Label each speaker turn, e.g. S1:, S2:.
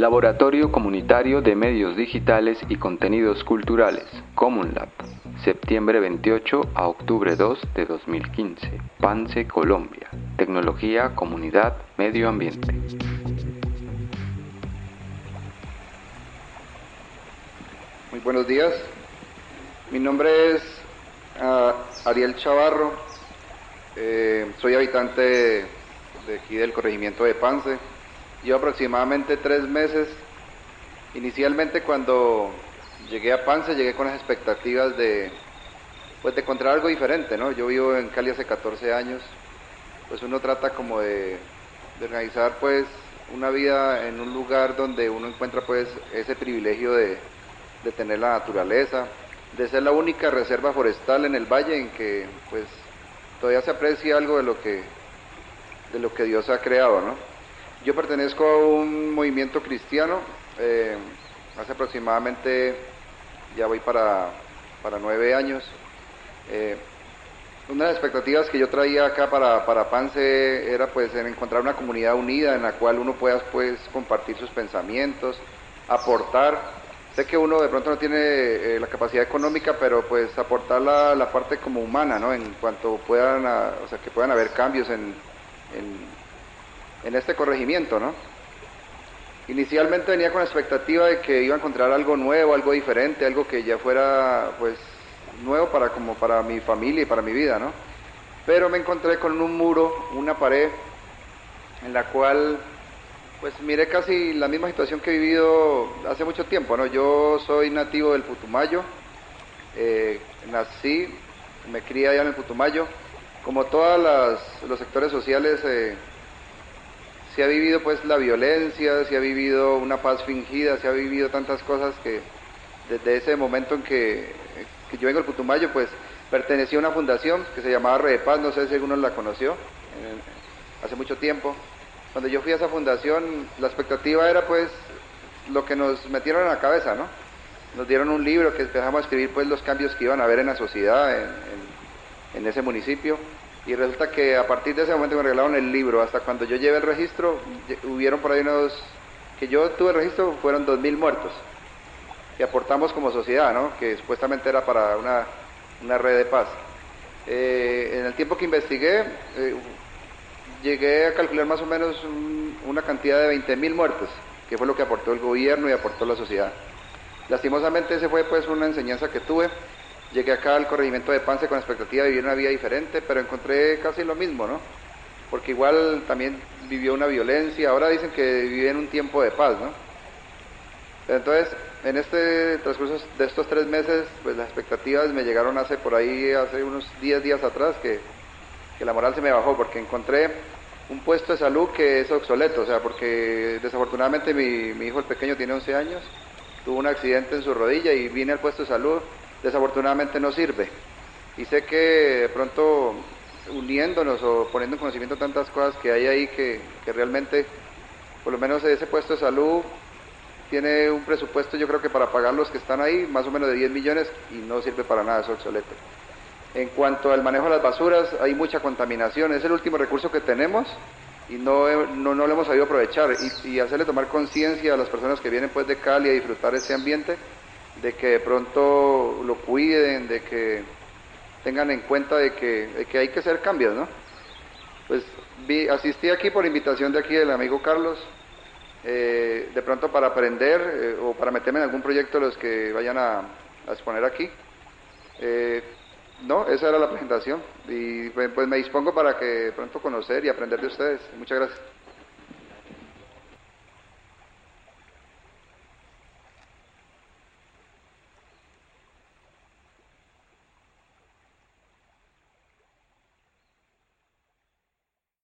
S1: Laboratorio Comunitario de Medios Digitales y Contenidos Culturales, CommonLab, septiembre 28 a octubre 2 de 2015, Pance, Colombia. Tecnología, comunidad, medio ambiente.
S2: Muy buenos días, mi nombre es Ariel Chavarro, soy habitante de aquí del corregimiento de Pance. Llevo aproximadamente 3 meses. Inicialmente cuando llegué a Pance llegué con las expectativas de encontrar algo diferente, ¿no? Yo vivo en Cali hace 14 años, pues uno trata como de organizar pues una vida en un lugar donde uno encuentra pues ese privilegio de tener la naturaleza, de ser la única reserva forestal en el valle en que pues todavía se aprecia algo de lo que Dios ha creado, ¿no? Yo pertenezco a un movimiento cristiano, hace aproximadamente, ya voy para 9 años. Una de las expectativas que yo traía acá para Pance era pues en encontrar una comunidad unida en la cual uno pueda pues compartir sus pensamientos, aportar. Sé que uno de pronto no tiene la capacidad económica, pero pues aportar la parte como humana, ¿no? En cuanto puedan, o sea, que puedan haber cambios en este corregimiento, ¿no? Inicialmente venía con la expectativa de que iba a encontrar algo nuevo, algo diferente, algo que ya fuera pues nuevo para mi familia y para mi vida, ¿no? Pero me encontré con un muro, una pared en la cual pues miré casi la misma situación que he vivido hace mucho tiempo, ¿no? Yo soy nativo del Putumayo, nací, me crié allá en el Putumayo. Como todos los sectores sociales, se ha vivido pues la violencia, se ha vivido una paz fingida, se ha vivido tantas cosas que desde ese momento en que yo vengo al Putumayo, pues pertenecía a una fundación que se llamaba Red de Paz, no sé si alguno la conoció, hace mucho tiempo. Cuando yo fui a esa fundación, la expectativa era pues lo que nos metieron en la cabeza, ¿no? Nos dieron un libro que empezamos a escribir pues los cambios que iban a haber en la sociedad, en ese municipio. Y resulta que a partir de ese momento me regalaron el libro. Hasta cuando yo llevé el registro, hubieron por ahí que yo tuve el registro, fueron 2000 muertos que aportamos como sociedad, ¿no? Que supuestamente era para una red de paz. En el tiempo que investigué, llegué a calcular más o menos una cantidad de 20.000 muertos, que fue lo que aportó el gobierno y aportó la sociedad. Lastimosamente ese fue pues una enseñanza que tuve. Llegué acá al corregimiento de Pance con la expectativa de vivir una vida diferente, pero encontré casi lo mismo, ¿no? Porque igual también vivió una violencia. Ahora dicen que vive en un tiempo de paz, ¿no? Pero entonces, en este transcurso de estos 3 meses, pues las expectativas me llegaron hace unos 10 días atrás, que la moral se me bajó, porque encontré un puesto de salud que es obsoleto, o sea, porque desafortunadamente mi hijo el pequeño tiene 11 años, tuvo un accidente en su rodilla y vine al puesto de salud, desafortunadamente no sirve. Y sé que de pronto uniéndonos o poniendo en conocimiento tantas cosas que hay ahí que realmente, por lo menos ese puesto de salud tiene un presupuesto, yo creo que para pagar los que están ahí, más o menos de 10 millones y no sirve para nada, es obsoleto. En cuanto al manejo de las basuras, hay mucha contaminación, es el último recurso que tenemos y no lo hemos sabido aprovechar y hacerle tomar conciencia a las personas que vienen pues de Cali a disfrutar ese ambiente, de que de pronto lo cuiden, de que tengan en cuenta de que hay que hacer cambios, ¿no? Pues asistí aquí por invitación de aquí del amigo Carlos, de pronto para aprender o para meterme en algún proyecto de los que vayan a exponer aquí. No, esa era la presentación y pues me dispongo para que de pronto conocer y aprender de ustedes. Muchas gracias.